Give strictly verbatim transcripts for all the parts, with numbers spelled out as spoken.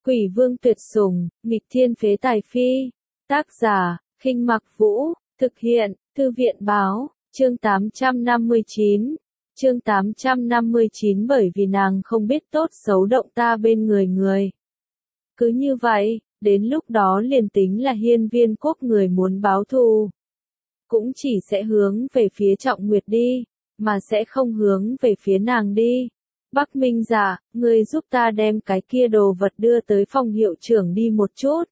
Quỷ vương tuyệt sủng, nghịch thiên phế tài phi. Tác giả, Khinh Mặc Vũ, thực hiện, Thư viện báo, chương tám trăm năm mươi chín. Chương tám trăm năm mươi chín bởi vì nàng không biết tốt xấu động ta bên người người. Cứ như vậy, đến lúc đó liền tính là Hiên Viên Quốc người muốn báo thù, cũng chỉ sẽ hướng về phía Trọng Nguyệt đi, mà sẽ không hướng về phía nàng đi. Bắc Minh Dạ, ngươi giúp ta đem cái kia đồ vật đưa tới phòng hiệu trưởng đi một chút.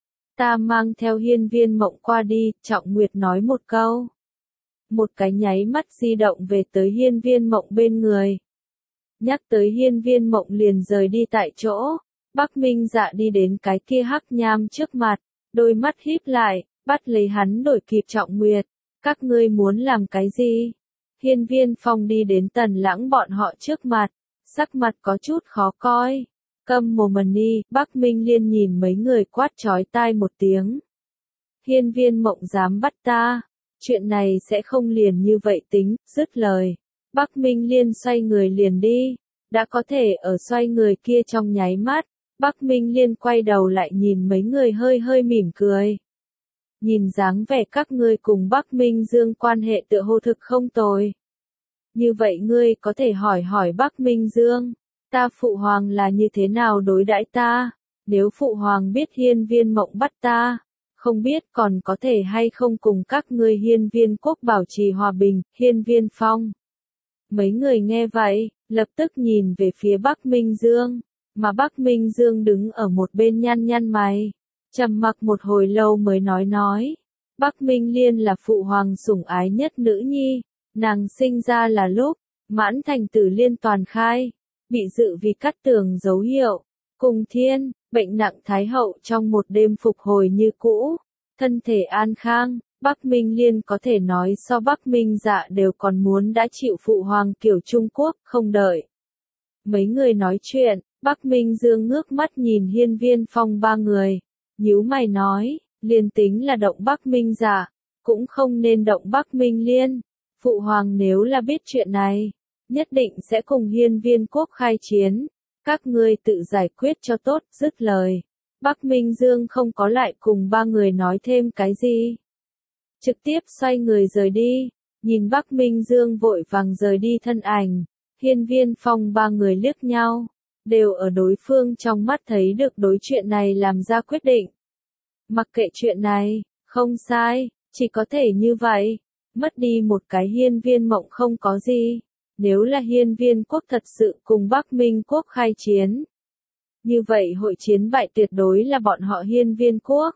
Ta mang theo Hiên Viên Mộng qua đi, Trọng Nguyệt nói một câu. Một cái nháy mắt di động về tới Hiên Viên Mộng bên người. Nhắc tới Hiên Viên Mộng liền rời đi tại chỗ. Bắc Minh Dạ đi đến cái kia hắc nham trước mặt, đôi mắt híp lại, bắt lấy hắn đổi kịp Trọng Nguyệt. Các ngươi muốn làm cái gì? Hiên Viên Phong đi đến Tần Lãng bọn họ trước mặt, sắc mặt có chút khó coi. Câm mồm đi, Bắc Minh Liên nhìn mấy người quát chói tai một tiếng. Hiên Viên Mộng dám bắt ta, chuyện này sẽ không liền như vậy tính, dứt lời. Bắc Minh Liên xoay người liền đi, đã có thể ở xoay người kia trong nháy mắt, Bắc Minh Liên quay đầu lại nhìn mấy người hơi hơi mỉm cười. Nhìn dáng vẻ các ngươi cùng Bắc Minh Dương quan hệ tựa hồ thực không tồi. Như vậy ngươi có thể hỏi hỏi Bắc Minh Dương, ta Phụ Hoàng là như thế nào đối đãi ta, nếu Phụ Hoàng biết Hiên Viên Mộng bắt ta, không biết còn có thể hay không cùng các ngươi Hiên Viên Quốc bảo trì hòa bình. Hiên Viên Phong. Mấy người nghe vậy, lập tức nhìn về phía Bắc Minh Dương, mà Bắc Minh Dương đứng ở một bên nhăn nhăn mày, trầm mặc một hồi lâu mới nói nói, Bắc Minh Liên là Phụ Hoàng sủng ái nhất nữ nhi, nàng sinh ra là lúc, mãn thành tử liên toàn khai, bị dự vì cắt tường dấu hiệu, cùng thiên, bệnh nặng Thái Hậu trong một đêm phục hồi như cũ, thân thể an khang. Bắc Minh Liên có thể nói so Bắc Minh Dạ đều còn muốn đã chịu Phụ Hoàng kiểu Trung Quốc, không đợi mấy người nói chuyện, Bắc Minh Dương ngước mắt nhìn Hiên Viên Phong ba người, nhíu mày nói, liền tính là động Bắc Minh Dạ, cũng không nên động Bắc Minh Liên. Phụ Hoàng nếu là biết chuyện này, nhất định sẽ cùng Hiên Viên Quốc khai chiến, các ngươi tự giải quyết cho tốt. Dứt lời, Bắc Minh Dương không có lại cùng ba người nói thêm cái gì, trực tiếp xoay người rời đi. Nhìn Bắc Minh Dương vội vàng rời đi thân ảnh, Hiên Viên Phong ba người liếc nhau, đều ở đối phương trong mắt thấy được đối chuyện này làm ra quyết định. Mặc kệ chuyện này, không sai, chỉ có thể như vậy, mất đi một cái Hiên Viên Mộng không có gì. Nếu là Hiên Viên Quốc thật sự cùng Bắc Minh Quốc khai chiến, như vậy hội chiến bại tuyệt đối là bọn họ Hiên Viên Quốc.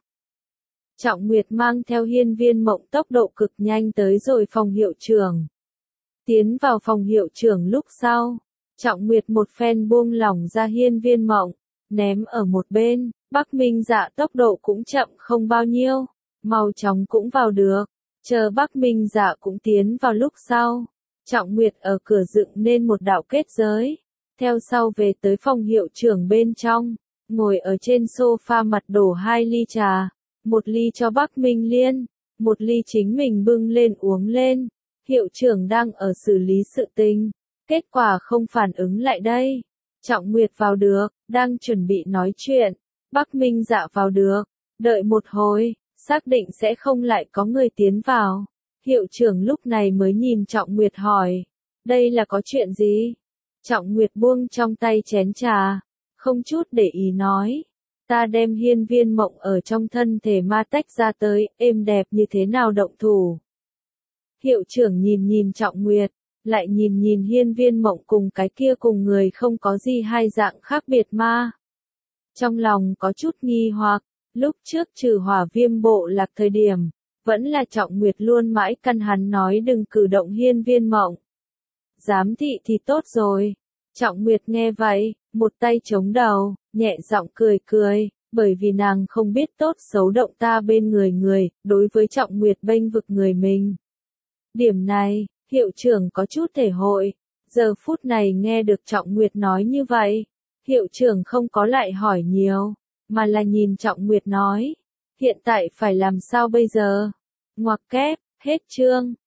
Trọng Nguyệt mang theo Hiên Viên Mộng tốc độ cực nhanh tới rồi phòng hiệu trưởng. Tiến vào phòng hiệu trưởng lúc sau, Trọng Nguyệt một phen buông lỏng ra Hiên Viên Mộng, ném ở một bên. Bắc Minh Dạ tốc độ cũng chậm không bao nhiêu, mau chóng cũng vào được. Chờ Bắc Minh Dạ cũng tiến vào lúc sau, Trọng Nguyệt ở cửa dựng nên một đạo kết giới, theo sau về tới phòng hiệu trưởng bên trong, ngồi ở trên sofa mặt đổ hai ly trà, một ly cho Bắc Minh Liên, một ly chính mình bưng lên uống lên. Hiệu trưởng đang ở xử lý sự tình, kết quả không phản ứng lại đây. Trọng Nguyệt vào được, đang chuẩn bị nói chuyện, Bắc Minh Dạ vào được, đợi một hồi, xác định sẽ không lại có người tiến vào. Hiệu trưởng lúc này mới nhìn Trọng Nguyệt hỏi, đây là có chuyện gì? Trọng Nguyệt buông trong tay chén trà, không chút để ý nói, ta đem Hiên Viên Mộng ở trong thân thể ma tách ra tới, êm đẹp như thế nào động thủ? Hiệu trưởng nhìn nhìn Trọng Nguyệt, lại nhìn nhìn Hiên Viên Mộng cùng cái kia cùng người không có gì hai dạng khác biệt ma. Trong lòng có chút nghi hoặc, lúc trước trừ Hỏa Viêm bộ lạc thời điểm, vẫn là Trọng Nguyệt luôn mãi căn hắn nói đừng cử động Hiên Viên Mộng. Giám thị thì tốt rồi. Trọng Nguyệt nghe vậy, một tay chống đầu, nhẹ giọng cười cười, bởi vì nàng không biết tốt xấu động ta bên người người, đối với Trọng Nguyệt bênh vực người mình. Điểm này, hiệu trưởng có chút thể hội, giờ phút này nghe được Trọng Nguyệt nói như vậy, hiệu trưởng không có lại hỏi nhiều, mà là nhìn Trọng Nguyệt nói, hiện tại phải làm sao bây giờ? Ngoặc kép, hết chương.